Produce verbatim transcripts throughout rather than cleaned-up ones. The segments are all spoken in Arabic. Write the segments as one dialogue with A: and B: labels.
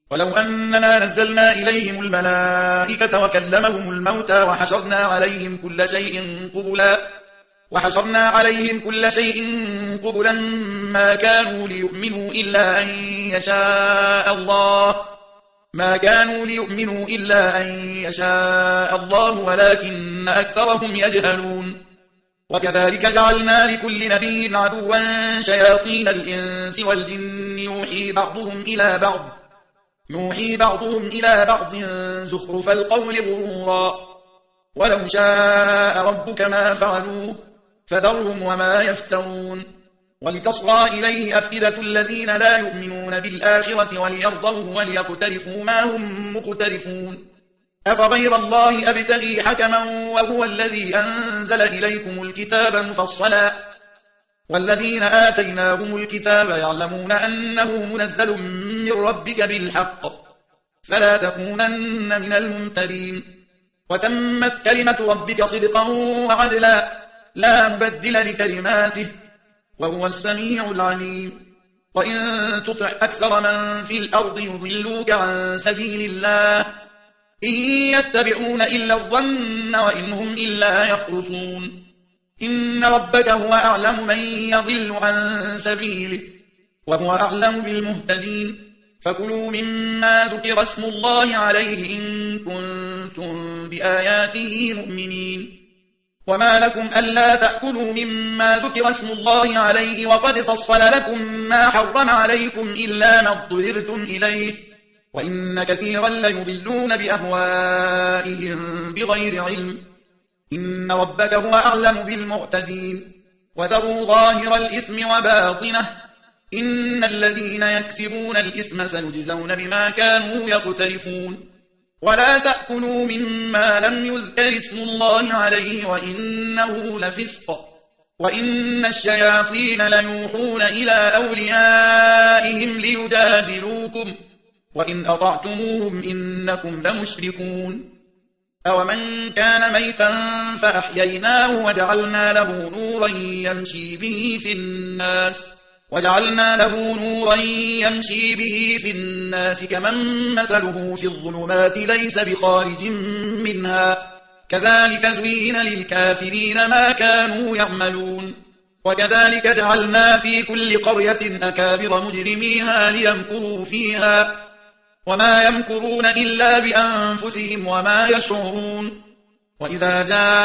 A: ولو أننا نزلنا إليهم الملائكة وكلمهم الموتى وحشرنا عليهم كل شيء قبلا وحشرنا عليهم كل شيء قبلا ما كانوا ليؤمنوا إلا أن يشاء الله ما كانوا ليؤمنوا إلا أن يشاء الله ولكن أكثرهم يجهلون وكذلك جعلنا لكل نبي عدوا شياطين الإنس والجن يوحي بعضهم إلى بعض يوحي بعضهم إلى بعض زخرف القول غرورا ولو شاء ربك ما فعلوه فذرهم وما يفترون ولتصغى إليه أفئدة الذين لا يؤمنون بالآخرة وليرضوه وليقترفوا ما هم مقترفون أفغير الله أبتغي حكما وهو الذي أنزل إليكم الكتاب مفصلا والذين آتيناهم الكتاب يعلمون أنه منزل من ربك بالحق فلا تكونن من الممترين وتمت كلمة ربك صدقا وعدلا لا مبدل لكلماته وهو السميع العليم وإن تطع أكثر من في الأرض يضلوك عن سبيل الله إن يتبعون إلا الظن وإن هم إلا يخرصون إن ربك هو أعلم من يضل عن سبيله وهو أعلم بالمهتدين فكلوا مما ذكر اسم الله عليه إن كنتم بآياته مؤمنين وما لكم ألا تأكلوا مما ذكر اسم الله عليه وقد فصل لكم ما حرم عليكم إلا ما اضطررتم إليه وإن كثيرا ليضلون بأهوائهم بغير علم إن ربك هو أعلم بالمعتدين وذروا ظاهر الإثم وباطنه إن الذين يكسبون الإثم سيجزون بما كانوا يقترفون ولا تأكلوا مما لم يذكر اسم الله عليه وإنه لفسق وإن الشياطين ليوحون إلى أوليائهم ليجادلوكم وإن أطعتموهم إنكم لمشركون أومن كان ميتا فأحييناه وجعلنا له نورا يمشي به في الناس وجعلنا له نورا يمشي به في الناس كمن مثله في الظلمات ليس بخارج منها كذلك زين للكافرين ما كانوا يعملون وكذلك جعلنا في كل قرية أكابر مجرميها ليمكروا فيها وما يمكرون إلا بأنفسهم وما يشعرون وإذا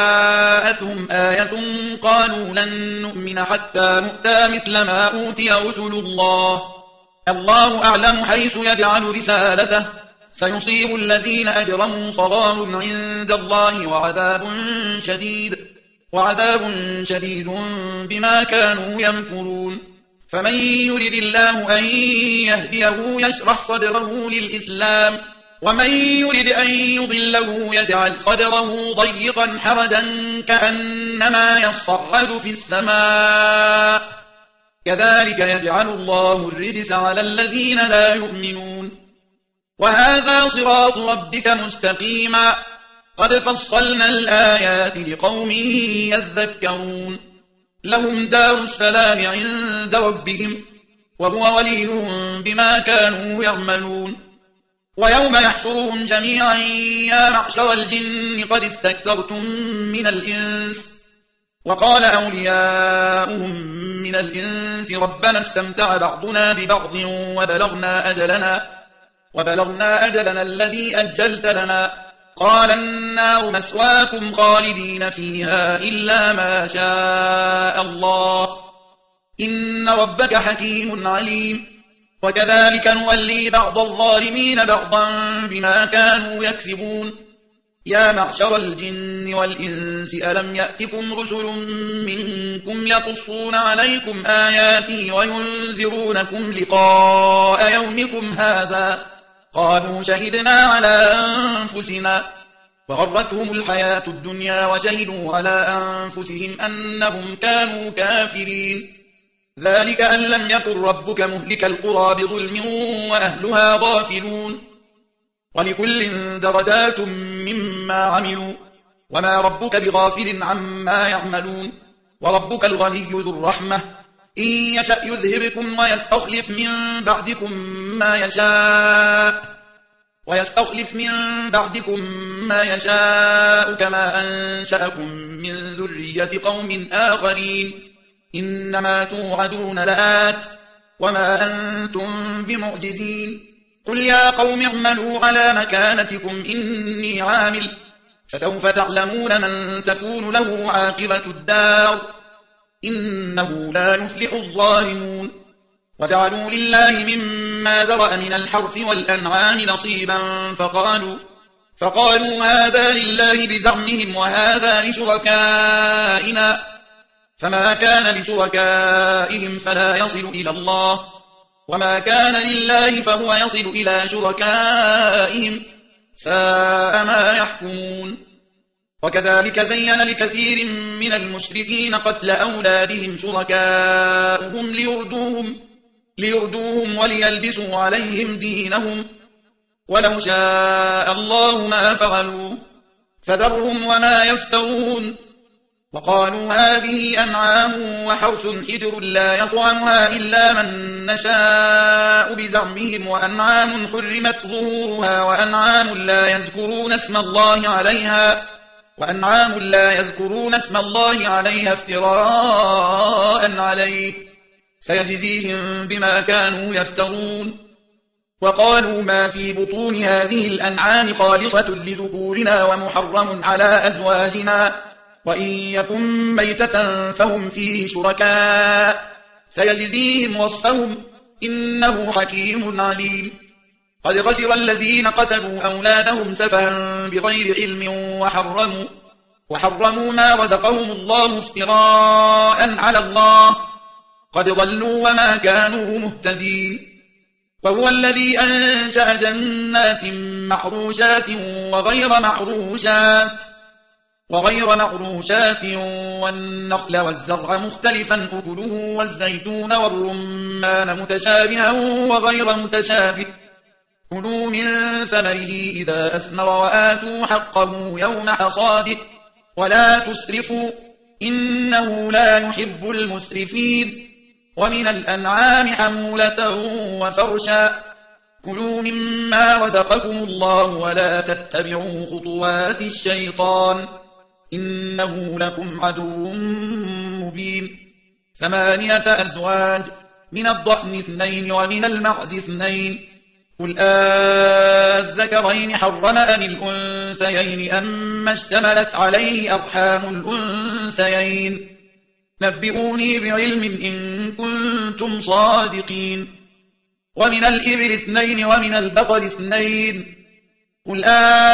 A: جاءتهم آية قالوا لن نؤمن حتى نؤتى مثل ما أوتي رسل الله الله أعلم حيث يجعل رسالته سيصيب الذين أجرموا صغار عند الله وعذاب شديد وعذاب شديد بما كانوا يمكرون فمن يرد الله أن يهديه يشرح صدره للإسلام ومن يرد أن يضله يجعل صدره ضيقا حرجا كأنما يصعد في السماء كذلك يجعل الله الرجس على الذين لا يؤمنون وهذا صراط ربك مستقيما قد فصلنا الآيات لقوم يذكرون لهم دار السلام عند ربهم وهو وليهم بما كانوا يعملون ويوم يحشرهم جميعا يا معشر الجن قد استكثرتم من الإنس وقال أولياؤهم من الإنس ربنا استمتع بعضنا ببعض وبلغنا أجلنا وبلغنا أجلنا الذي أجلت لنا قال النار مثواكم خالدين فيها إلا ما شاء الله إن ربك حكيم عليم وكذلك نولي بعض الظالمين بعضا بما كانوا يكسبون يا معشر الجن والإنس ألم يأتكم رسل منكم يقصون عليكم آياتي وينذرونكم لقاء يومكم هذا قالوا شهدنا على أنفسنا وغرتهم الحياة الدنيا وشهدوا على أنفسهم أنهم كانوا كافرين ذلك أن لم يكن ربك مهلك القرى بظلم وأهلها غافلون ولكل درجات مما عملوا وما ربك بغافل عما يعملون وربك الغني ذو الرحمة إن يشأ يذهبكم ويستخلف من بعدكم ما يشاء ويستخلف من بعدكم ما يشاء كما أنشأكم من ذرية قوم آخرين إنما توعدون لآت وما أنتم بمعجزين قل يا قوم اعملوا على مكانتكم إني عامل فسوف تعلمون من تكون له عاقبة الدار إنه لا يفلح الظالمون وجعلوا لله مما ذرأ من الحرث والأنعام نصيبا فقالوا فقالوا هذا لله بزعمهم وهذا لشركائنا فما كان لشركائهم فلا يصل إلى الله وما كان لله فهو يصل إلى شركائهم ساء ما يحكمون وكذلك زين لكثير من المشركين قتل أولادهم شركاؤهم ليردوهم, ليردوهم وليلبسوا عليهم دينهم ولو شاء الله ما فعلوا فذرهم وما يفترون وقالوا هذه أنعام وحرث حجر لا يطعمها إلا من نشاء بزعمهم وأنعام حرمت ظهورها وأنعام لا يذكرون اسم الله عليها وأنعام لا يذكرون اسم الله عليها افتراء عليه سيجزيهم بما كانوا يفترون وقالوا ما في بطون هذه الأنعام خالصة لذكورنا ومحرم على أزواجنا وإن يكن ميتة فهم فيه شركاء سيجزيهم وصفهم إنه حكيم عليم قد خسر الذين قتلوا أولادهم سفها بغير علم وحرموا, وحرموا ما رزقهم الله افتراء على الله قد ضلوا وما كانوا مهتدين وهو الذي أنشأ جنات معروشات وغير معروشات وغير معروشات والنخل والزرع مختلفا أكله والزيتون والرمان متشابها وغير متشابه كلوا من ثمره إذا أثمر وآتوا حقه يوم حصاده ولا تسرفوا إنه لا يحب المسرفين ومن الأنعام حمولة وفرشا كلوا مما رزقكم الله ولا تتبعوا خطوات الشيطان إنه لكم عدو مبين ثمانية أزواج من الضأن اثنين ومن المعز اثنين قل آذكرين حرم أم الأنثيين أما اشتملت عليه أرحام الأنثيين نبئوني بعلم إن كنتم صادقين ومن الإبل اثنين ومن البقر اثنين قل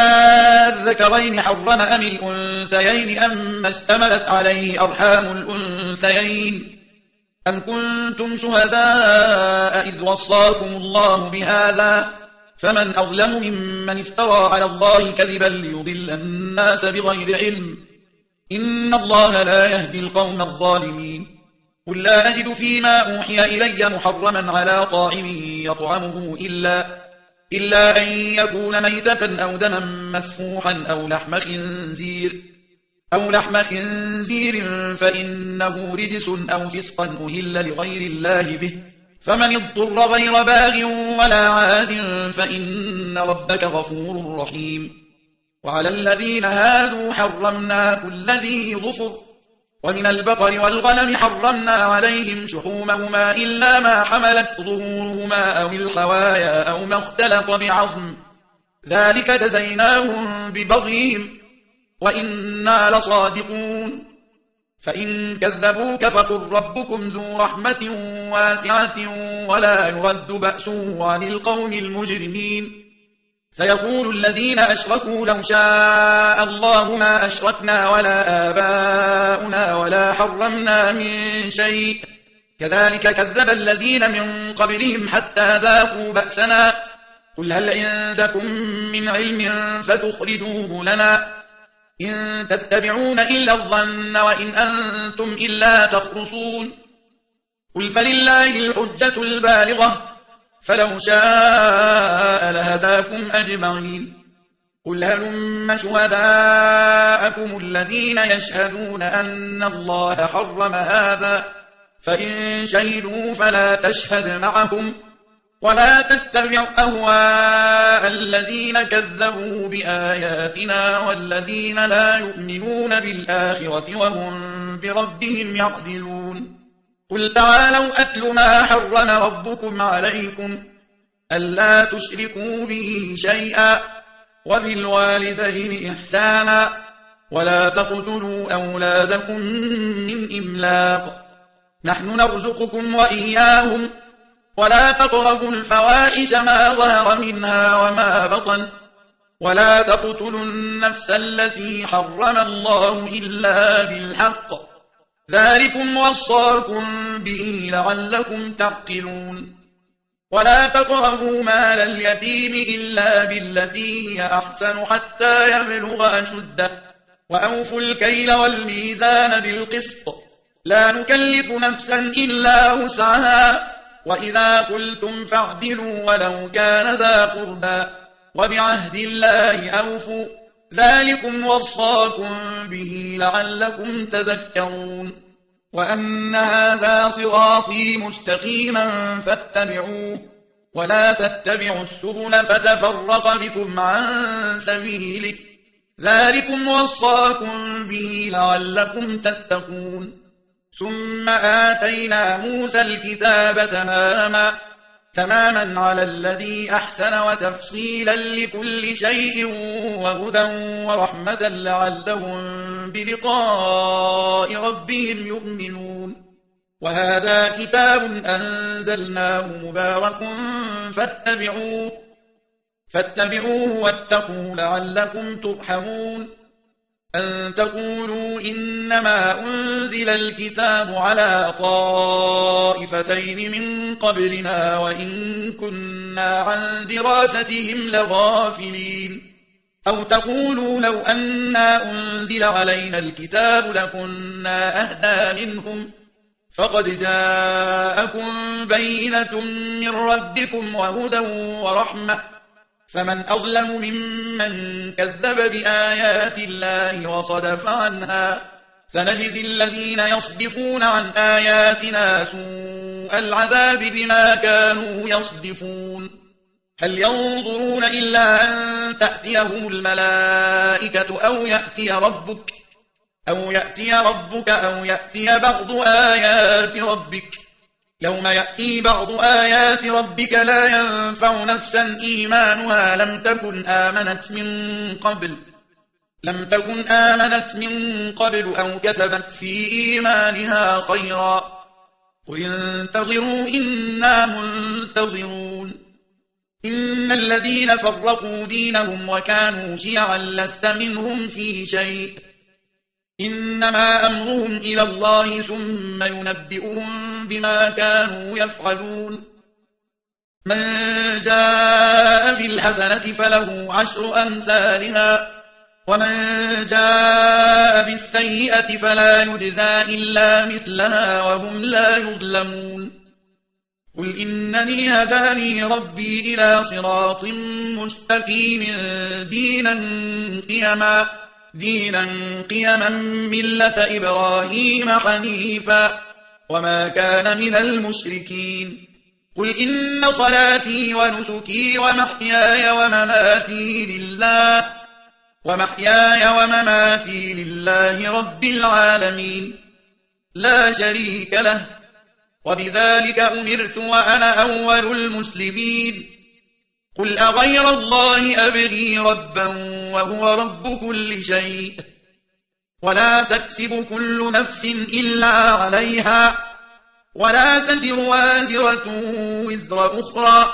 A: آذكرين حرم أم الأنثيين أما اشتملت عليه أرحام الأنثيين أم كنتم شهداء إذ وصاكم الله بهذا فمن أظلم ممن افترى على الله كذبا ليضل الناس بغير علم إن الله لا يهدي القوم الظالمين قل لا أجد فيما أوحي إلي محرما على طاعم يطعمه إلا, إلا أن يكون ميتة أو دما مسفوحا أو لحم خنزير أو لحم خنزير فإنه رجس أو فسقا أهل لغير الله به فمن اضطر غير باغ ولا عاد فإن ربك غفور رحيم وعلى الذين هادوا حرمنا كل ذي ظفر ومن البقر والغنم حرمنا عليهم شحومهما إلا ما حملت ظهورهما أو الحوايا أو ما اختلط بعظم ذلك جزيناهم ببغيهم وإنا لصادقون فإن كذبوك فقل ربكم ذو رحمة واسعة ولا يرد بأسه عن القوم المجرمين سيقول الذين أشركوا لو شاء الله ما أشركنا ولا آباؤنا ولا حرمنا من شيء كذلك كذب الذين من قبلهم حتى ذاقوا بأسنا قل هل عندكم من علم فتخرجوه لنا إن تتبعون إلا الظن وإن أنتم إلا تخرصون قل فلله الحجة البالغة فلو شاء لهداكم أجمعين قل هلم شهداءكم الذين يشهدون أن الله حرم هذا فإن شهدوا فلا تشهد معهم ولا تتبع أهواء الذين كذبوا بآياتنا والذين لا يؤمنون بالآخرة وهم بربهم يعدلون قل تعالوا أتل ما حرم ربكم عليكم ألا تشركوا به شيئا وبالوالدين إحسانا ولا تقتلوا أولادكم من إملاق نحن نرزقكم وإياهم ولا تقربوا الفواحش ما ظهر منها وما بطن ولا تقتلوا النفس التي حرم الله إلا بالحق ذلكم وصاكم به لعلكم تعقلون ولا تقربوا مال اليتيم إلا بالتي هي أحسن حتى يبلغ أشده وأوفوا الكيل والميزان بالقسط لا نكلف نفسا إلا وسعها وإذا قلتم فاعدلوا ولو كان ذا قربى وبعهد الله أوفوا ذلكم وصاكم به لعلكم تذكرون وأن هذا صراطي مستقيما فاتبعوه ولا تتبعوا السبل فتفرق بكم عن سبيله ذلكم وصاكم به لعلكم تتقون ثم آتينا موسى الكتاب تماما تماما على الذي أحسن وتفصيلا لكل شيء وهدى ورحمة لعلهم بلقاء ربهم يؤمنون وهذا كتاب أنزلناه مبارك فاتبعوه فاتبعوه واتقوا لعلكم ترحمون أن تقولوا إنما أنزل الكتاب على طائفتين من قبلنا وإن كنا عن دراستهم لغافلين أو تقولوا لو أنا أنزل علينا الكتاب لكنا أهدى منهم فقد جاءكم بينة من ربكم وهدى ورحمة فمن أظلم ممن كذب بآيات الله وصدف عنها سنجزي الذين يصدفون عن آياتنا سوء العذاب بما كانوا يصدفون هل ينظرون إلا أن تأتيهم الملائكة أو يأتي ربك أو يأتي ربك أو يأتي بعض آيات ربك يوم يأتي بعض آيات ربك لا ينفع نفسا إيمانها لم تكن آمنت من قبل لم تكن آمنت من قبل أو كسبت في إيمانها خيرا قل انتظروا إنا منتظرون إن الذين فرقوا دينهم وكانوا شيعا لست منهم في شيء إنما أمرهم إلى الله ثم ينبئهم بما كانوا يفعلون من جاء بالحسنة فله عشر أمثالها ومن جاء بالسيئة فلا يجزى إلا مثلها وهم لا يظلمون قل إنني هداني ربي إلى صراط مستقيم دينا قيما دينا قيما ملة إبراهيم حنيفا وما كان من المشركين قل إن صلاتي ونسكي ومحياي ومماتي لله ومحياي ومماتي لله رب العالمين لا شريك له وبذلك أمرت وأنا أول المسلمين قل أغير الله أبغي ربا وهو رب كل شيء ولا تكسب كل نفس إلا عليها ولا تزر وازرة وزر أخرى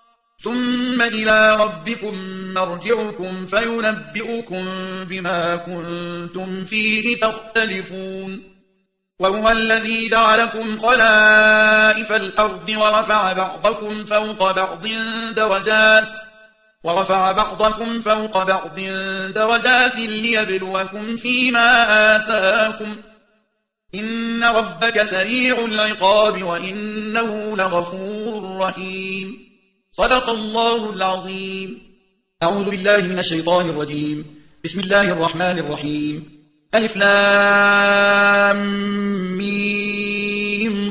A: ثم إلى ربكم مرجعكم فينبئكم بما كنتم فيه تختلفون وهو الذي جعلكم خلائف الأرض ورفع بعضكم فوق بعض درجات ورفع بعضكم فوق بعض درجات ليبلوكم فيما آتاكم إن ربك سريع العقاب وإنه لغفور رحيم صدق الله العظيم. أعوذ بالله من الشيطان الرجيم. بسم الله الرحمن الرحيم. ألف لام ميم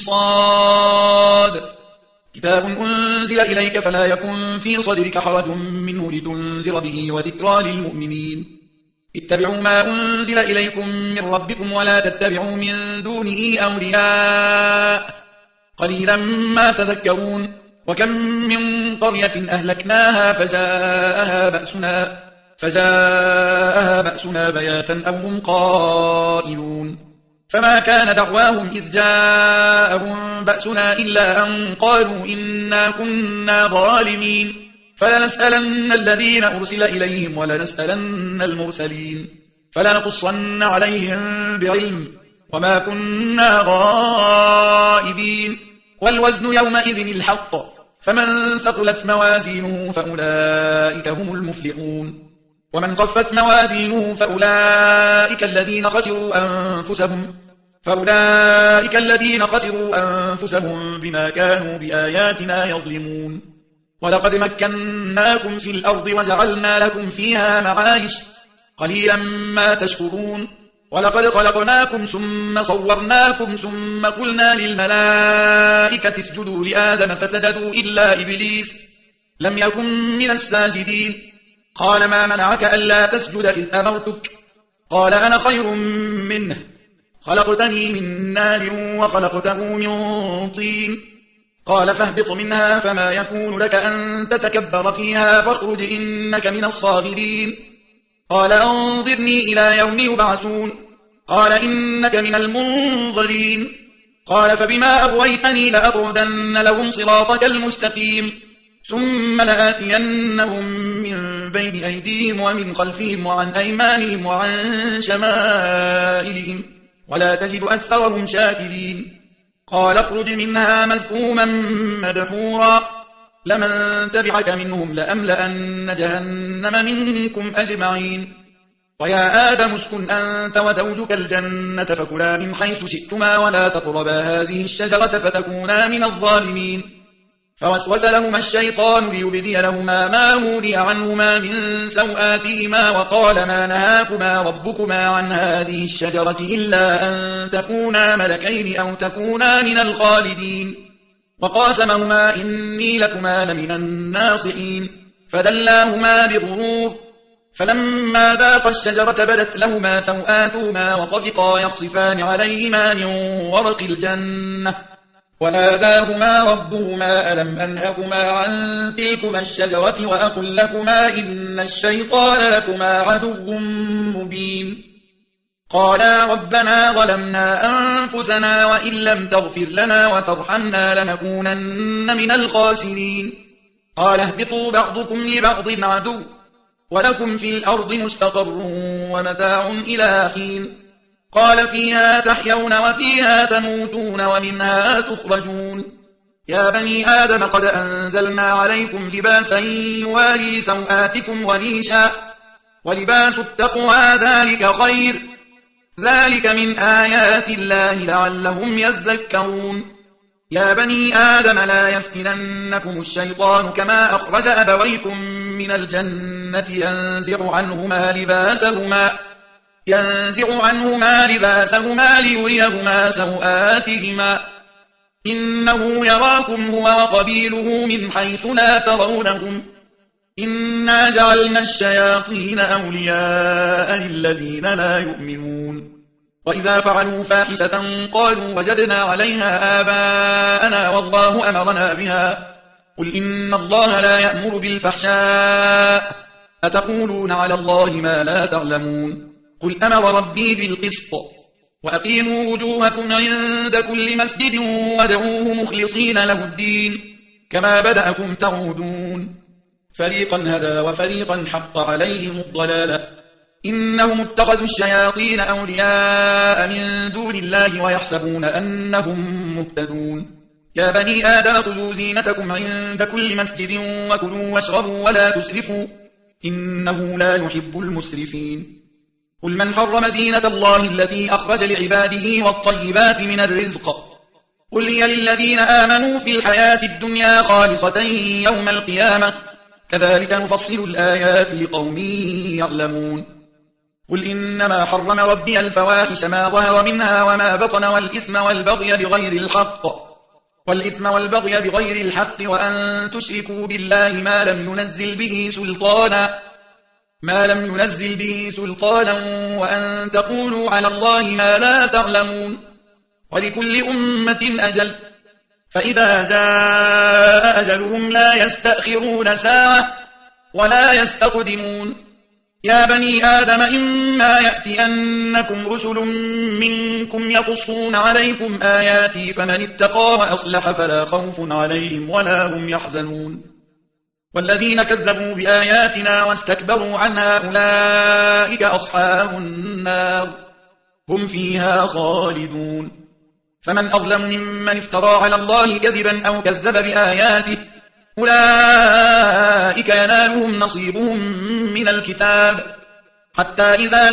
A: صاد كتاب أنزل إليك فلا يكن في صدرك حرج منه لتنذر به وذكرى للمؤمنين اتبعوا ما أنزل إليكم من ربكم ولا تتبعوا من دونه أولياء قليلا ما تذكرون وكم من قرية أهلكناها فجاءها بأسنا فجاءها بأسنا بياتا أو هم قائلون فما كان دعواهم إذ جاءهم بأسنا إلا أن قالوا إنا كنا ظالمين فلنسألن الذين أرسل إليهم ولنسألن المرسلين فلنقصن عليهم بعلم وما كنا غائبين والوزن يومئذ الحق فمن ثقلت موازينه فأولئك هم المفلحون ومن خفت موازينه فأولئك الذين خسروا أنفسهم فأولئك الذين خسروا أنفسهم بما كانوا بآياتنا يظلمون ولقد مكناكم في الأرض وجعلنا لكم فيها معايش قليلا ما تشكرون ولقد خلقناكم ثم صورناكم ثم قلنا للملائكة اسجدوا لآدم فسجدوا إلا إبليس لم يكن من الساجدين قال ما منعك ألا تسجد إذ أمرتك قال أنا خير منه خلقتني من نار وخلقته من طين قال فاهبط منها فما يكون لك أن تتكبر فيها فاخرج إنك من الصاغرين قال أنظرني إلى يوم يبعثون قال إنك من المنظرين قال فبما أغويتني لأقعدن لهم صراطك المستقيم ثم لآتينهم من بين أيديهم ومن خلفهم وعن أيمانهم وعن شمائلهم ولا تجد أكثرهم شاكرين قال اخرج منها مذءوما مدحورا لمن تبعك منهم لأملأن جهنم منكم أجمعين ويا آدم اسكن أنت وزوجك الجنة فكلا من حيث شئتما ولا تقربا هذه الشجرة فتكونا من الظالمين فوسوس لهما الشيطان ليبدي لهما ما وري عنهما من سوآتهما وقال ما نهاكما ربكما عن هذه الشجرة إلا أن تكونا ملكين أو تكونا من الخالدين وقاسمهما إني لكما لمن الناصحين فدلاهما بغرور فلما ذاقا الشجرة بدت لهما سوآتهما وطفقا يخصفان عليهما من ورق الجنة وناداهما ربهما ألم أنهكما عن تلكما الشجرة وأقل لكما إن الشيطان لكما عدو مبين قالا ربنا ظلمنا أنفسنا وإن لم تغفر لنا وترحمنا لنكونن من الخاسرين قال اهبطوا بعضكم لبعض عدو ولكم في الأرض مستقر ومتاع إلى حين قال فيها تحيون وفيها تموتون ومنها تخرجون يا بني آدم قد أنزلنا عليكم لباسا يواري سوآتكم وريشا ولباس التقوى ذلك خير ذلك من آيات الله لعلهم يذكرون يا بني آدم لا يفتننكم الشيطان كما أخرج أبويكم من الجنة ينزع عنهما لباسهما ينزع عنهما لباسهما ليريهما سوآتهما إنه يراكم هو وقبيله من حيث لا ترونهم إنا جعلنا الشياطين أولياء للذين لا يؤمنون وإذا فعلوا فاحشة قالوا وجدنا عليها آباءنا والله أمرنا بها قل إن الله لا يأمر بالفحشاء أتقولون على الله ما لا تعلمون قل أمر ربي بالقسط وأقيموا وجوهكم عند كل مسجد وادعوه مخلصين له الدين كما بدأكم تعودون فريقا هدى وفريقا حق عليهم الضلالة إنهم اتخذوا الشياطين أولياء من دون الله ويحسبون أنهم مهتدون يا بني آدم خذوا زينتكم عند كل مسجد وكلوا واشربوا ولا تسرفوا إنه لا يحب المسرفين قل من حرم زينة الله التي أخرج لعباده والطيبات من الرزق قل هي للذين آمنوا في الحياة الدنيا خالصة يوم القيامة كذلك نفصل الآيات لقوم يعلمون قل إنما حرم ربي الفواحش ما ظهر منها وما بطن والإثم والبغي بغير الحق والإثم والبغي بغير الحق وأن تشركوا بالله ما لم ينزل به سلطانا ما لم ينزل به سلطانا وأن تقولوا على الله ما لا تعلمون ولكل أمة أجل فإذا جاء أجلهم لا يستأخرون ساعة ولا يستقدمون يا بني آدم إما يأتينكم رسل منكم يقصون عليكم آياتي فمن اتقى وأصلح فلا خوف عليهم ولا هم يحزنون والذين كذبوا بآياتنا واستكبروا عنها أولئك أصحاب النار هم فيها خالدون فمن أظلم ممن افترى على الله كذبا أو كذب بآياته أولئك ينالهم نصيبهم من الكتاب حتى إذا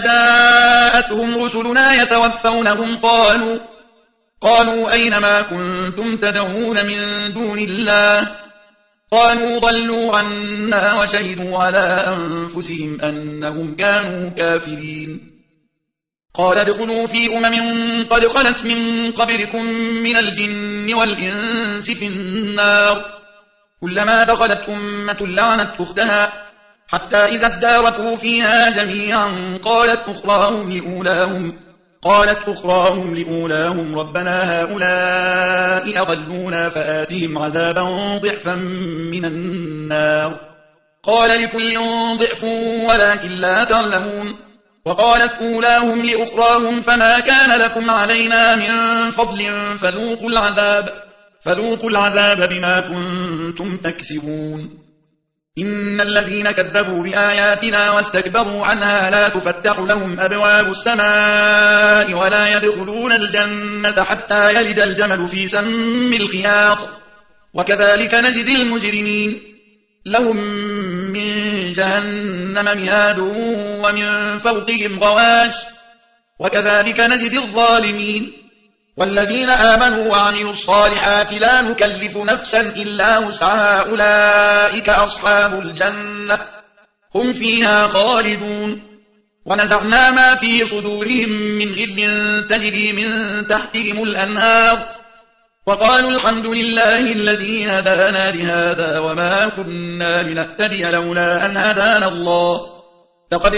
A: جاءتهم رسلنا يتوفونهم قالوا قالوا أين ما كنتم تدعون من دون الله قالوا ضلوا عنا وشهدوا على أنفسهم أنهم كانوا كافرين قال ادخلوا في أمم قد خلت من قبلكم من الجن والإنس في النار كلما دخلت أمة لعنت أختها حتى إذا اداركوا فيها جميعا قالت أخراهم لأولاهم قالت أخراهم لأولاهم ربنا هؤلاء أضلونا فآتهم عذابا ضعفا من النار قال لكل ضعف ولكن لا تعلمون وقالت أولاهم لأخراهم فما كان لكم علينا من فضل فذوقوا العذاب فذوقوا العذاب بما كنتم تكسبون إن الذين كذبوا بآياتنا واستكبروا عنها لا تفتح لهم أبواب السماء ولا يدخلون الجنة حتى يلد الجمل في سم الخياط وكذلك نجزي المجرمين لهم من جهنم مهاد ومن فوقهم غواش وكذلك نجزي الظالمين والذين آمنوا وعملوا الصالحات لا نكلف نفسا إلا وسعها أولئك أصحاب الجنة هم فيها خالدون ونزعنا ما في صدورهم من غل تجري من تحتهم الأنهار وقالوا الحمد لله الذي هدانا لهذا وما كنا لنهتدي لولا أن هدانا الله لقد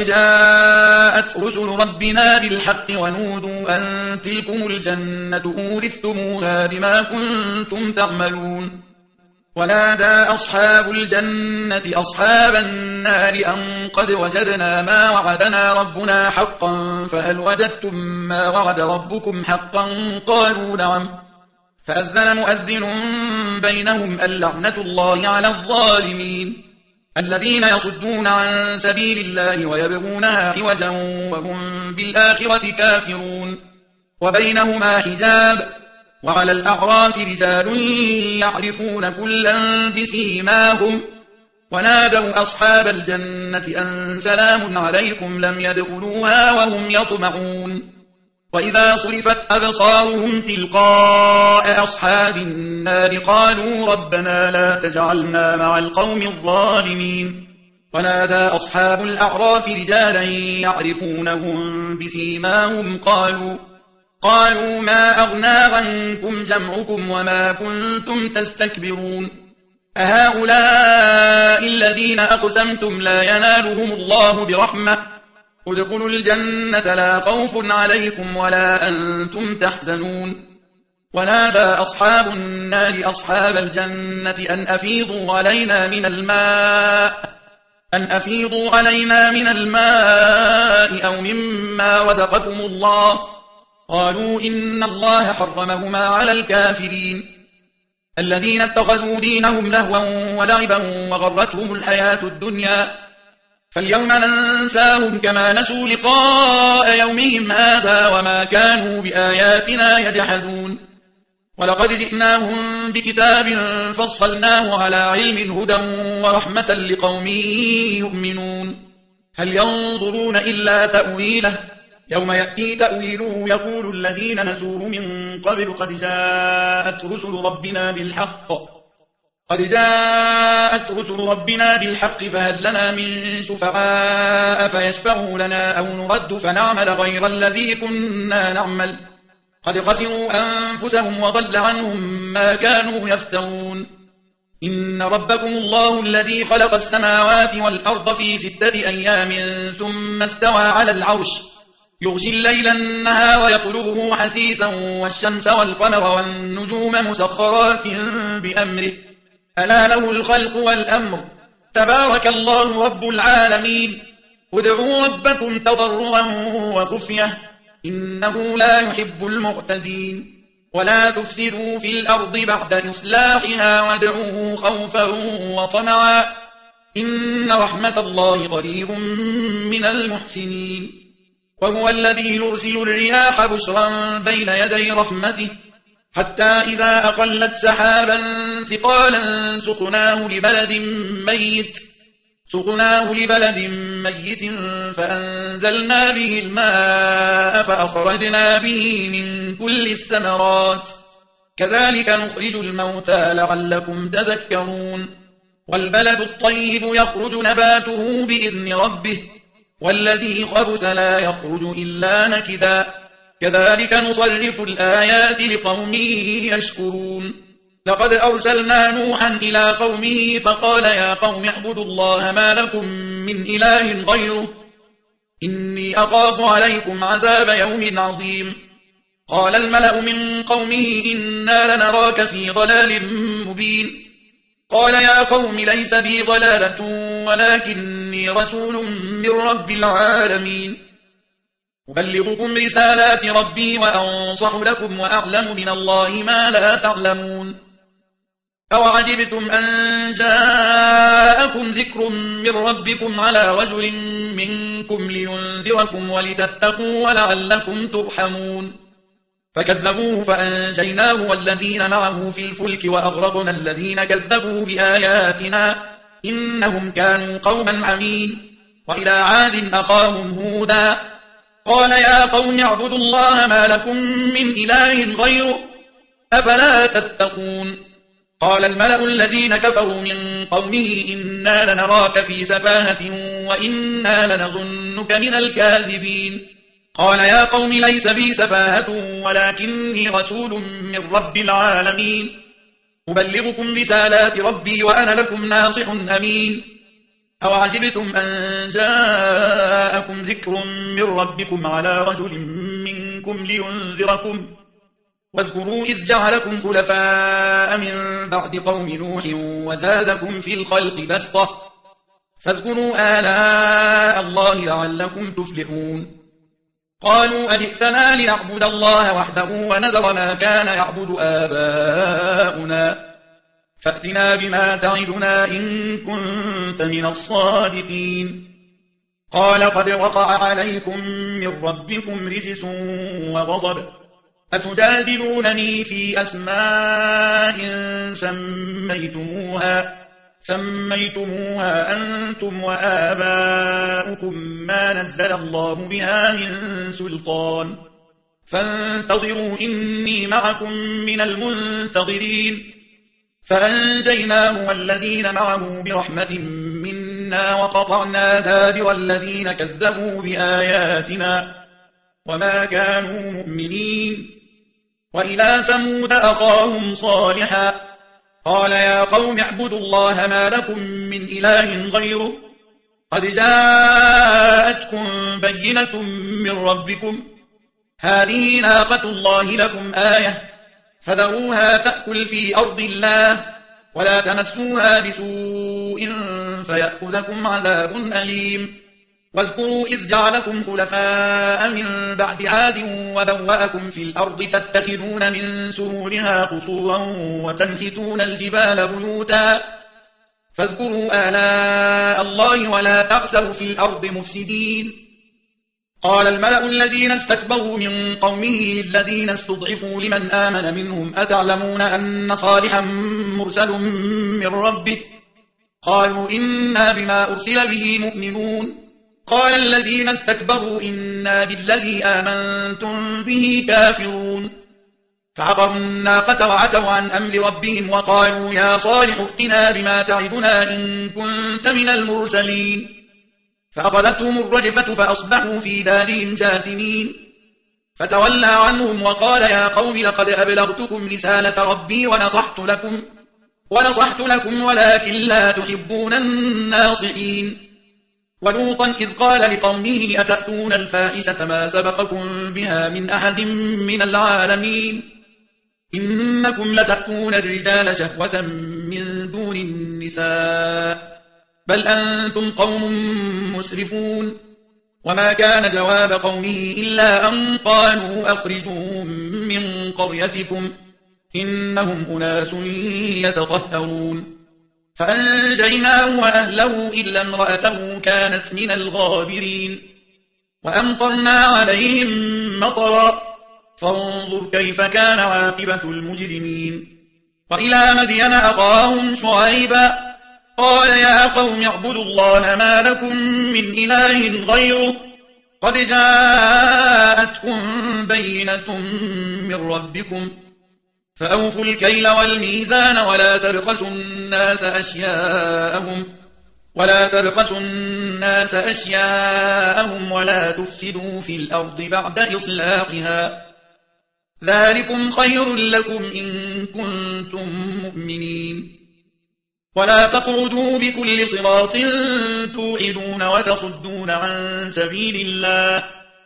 A: جاءت رسل ربنا بالحق ونودوا أن تلكم الجنة أورثتموها بما كنتم تعملون ونادى أصحاب الجنة أصحاب النار أن قد وجدنا ما وعدنا ربنا حقا فهل وجدتم ما وعد ربكم حقا قالوا نعم فأذن مؤذن بينهم اللعنة الله على الظالمين الذين يصدون عن سبيل الله ويبغونها عوجا وهم بالآخرة كافرون وبينهما حجاب وعلى الأعراف رجال يعرفون كلا بسيماهم ونادوا أصحاب الجنة أن سلام عليكم لم يدخلوها وهم يطمعون وإذا صرفت أبصارهم تلقاء أصحاب النار قالوا ربنا لا تجعلنا مع القوم الظالمين ونادى أصحاب الأعراف رجالا يعرفونهم بسيماهم قالوا قالوا ما أغنى عنكم جمعكم وما كنتم تستكبرون أهؤلاء الذين أقسمتم لا ينالهم الله برحمة ادخلوا الجنة لا خوف عليكم ولا أنتم تحزنون ونادى أصحاب النار أصحاب الجنة أن أفيضوا علينا من الماء أن أفيضوا علينا من الماء أو مما رزقكم الله قالوا إن الله حرمهما على الكافرين الذين اتخذوا دينهم لهوا ولعبا وغرتهم الحياة الدنيا فاليوم ننساهم كما نسوا لقاء يومهم هذا وما كانوا بآياتنا يجحدون ولقد جئناهم بكتاب فصلناه على علم هدى ورحمة لقوم يؤمنون هل ينظرون إلا تأويله يوم يأتي تأويله يقول الذين نسوه من قبل قد جاءت رسل ربنا بالحق قد جاءت رسل ربنا بالحق فهل لنا من شفعاء فيشفعوا لنا أو نرد فنعمل غير الذي كنا نعمل قد خسروا أنفسهم وضل عنهم ما كانوا يفترون إن ربكم الله الذي خلق السماوات والأرض في ستة أيام ثم استوى على العرش يغشي الليل النهار ويطلبه حثيثا والشمس والقمر والنجوم مسخرات بأمره ألا له الخلق والأمر تبارك الله رب العالمين ادعوا ربكم تضرعا وخفية إنه لا يحب المعتدين ولا تفسدوا في الأرض بعد إصلاحها وادعوه خوفا وطمعا إن رحمة الله قريب من المحسنين وهو الذي يرسل الرياح بشرا بين يدي رحمته حتى إذا أقلت سحابا ثقالا سقناه لبلد ميت سقناه لبلد ميت فأنزلنا به الماء فأخرجنا به من كل الثمرات كذلك نخرج الموتى لعلكم تذكرون والبلد الطيب يخرج نباته بإذن ربه والذي خبث لا يخرج إلا نكدا كذلك نصرف الآيات لقوم يشكرون لقد أرسلنا نوحا إلى قومه فقال يا قوم اعبدوا الله ما لكم من إله غيره إني أخاف عليكم عذاب يوم عظيم قال الملأ من قومه إنا لنراك في ضلال مبين قال يا قوم ليس بي ضلالة ولكني رسول من رب العالمين أبلغكم رسالات ربي وأنصح لكم وأعلم من الله ما لا تعلمون أوعجبتم أن جاءكم ذكر من ربكم على رجل منكم لينذركم ولتتقوا ولعلكم ترحمون فكذبوه فأنجيناه والذين معه في الفلك وأغرقنا الذين كذبوا بآياتنا إنهم كانوا قوما عمين وإلى عاد أخاهم هودا قال يا قوم اعبدوا الله ما لكم من إله غيره أفلا تتقون قال الملأ الذين كفروا من قومه إنا لنراك في سفاهة وإنا لنظنك من الكاذبين قال يا قوم ليس بي سفاهة ولكني رسول من رب العالمين أبلغكم رسالات ربي وأنا لكم ناصح أمين أوعجبتم أن جاءكم ذكر من ربكم على رجل منكم لينذركم واذكروا إذ جعلكم خلفاء من بعد قوم نوح وزادكم في الخلق بسطة فاذكروا آلاء الله لعلكم تفلحون قالوا أجئتنا لنعبد الله وحده ونذر ما كان يعبد آباؤنا فأتنا بما تعدنا إن كنت من الصادقين قال قد وقع عليكم من ربكم رجس وغضب أتجادلونني في أسماء سميتموها سميتموها أنتم وآباؤكم ما نزل الله بها من سلطان فانتظروا إني معكم من المنتظرين فأنجيناه والذين معه برحمة منا وقطعنا دابر الذين كذبوا بآياتنا وما كانوا مؤمنين وإلى ثمود أخاهم صالحا قال يا قوم اعبدوا الله ما لكم من إله غيره قد جاءتكم بينة من ربكم هذه ناقة الله لكم آية فذروها تأكل في أرض الله ولا تمسوها بسوء فيأخذكم عذاب أليم واذكروا إذ جعلكم خلفاء من بعد عاد وبوأكم في الأرض تتخذون من سهولها قصورا وتنحتون الجبال بيوتا فاذكروا آلاء الله ولا تعثوا في الأرض مفسدين قال الملأ الذين استكبروا من قومه الذين استضعفوا لمن آمن منهم أتعلمون أن صالحا مرسل من ربه قالوا إنا بما أرسل به مؤمنون قال الذين استكبروا إنا بالذي آمنتم به كافرون فعقروا الناقة وعتوا عن أمر ربهم وقالوا يا صالح ائتنا بما تعدنا إن كنت من المرسلين فأخذتهم الرجفة فأصبحوا في دارهم جاثمين فتولى عنهم وقال يا قوم لقد أبلغتكم رسالة ربي ونصحت لكم ونصحت لكم ولكن لا تحبون الناصحين ولوطا إذ قال لقومه أتأتون الفاحشة ما سبقكم بها من أحد من العالمين إنكم لتأتون الرجال شهوة من دون النساء بل أنتم قوم مسرفون وما كان جواب قومه إلا أن قالوا أخرجوهم من قريتكم إنهم أناس يتطهرون فأنجيناه وأهله إلا امرأته كانت من الغابرين وأمطرنا عليهم مطرا فانظر كيف كان عاقبة المجرمين وإلى مدين أخاهم شعيبا قال يا قوم اعبدوا الله ما لكم من إله غيره قد جاءتكم بينة من ربكم فأوفوا الكيل والميزان ولا تبخسوا الناس أشياءهم ولا تبخسوا الناس أشياءهم ولا تفسدوا في الأرض بعد إصلاحها ذلكم خير لكم إن كنتم مؤمنين ولا تقعدوا بكل صراط توعدون وتصدون عن سبيل الله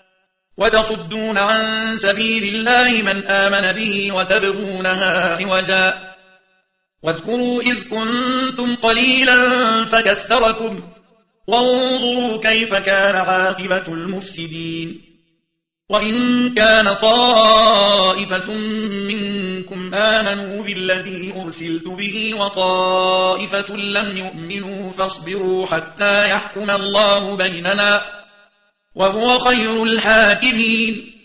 A: وتصدون عن سبيل الله من آمن به وتبغونها عوجا واذكروا إذ كنتم قليلا فكثركم وانظروا كيف كان عاقبة المفسدين وإن كان طائفة منكم آمنوا بالذي أرسلت به وطائفة لم يؤمنوا فاصبروا حتى يحكم الله بيننا وهو خير الحاكمين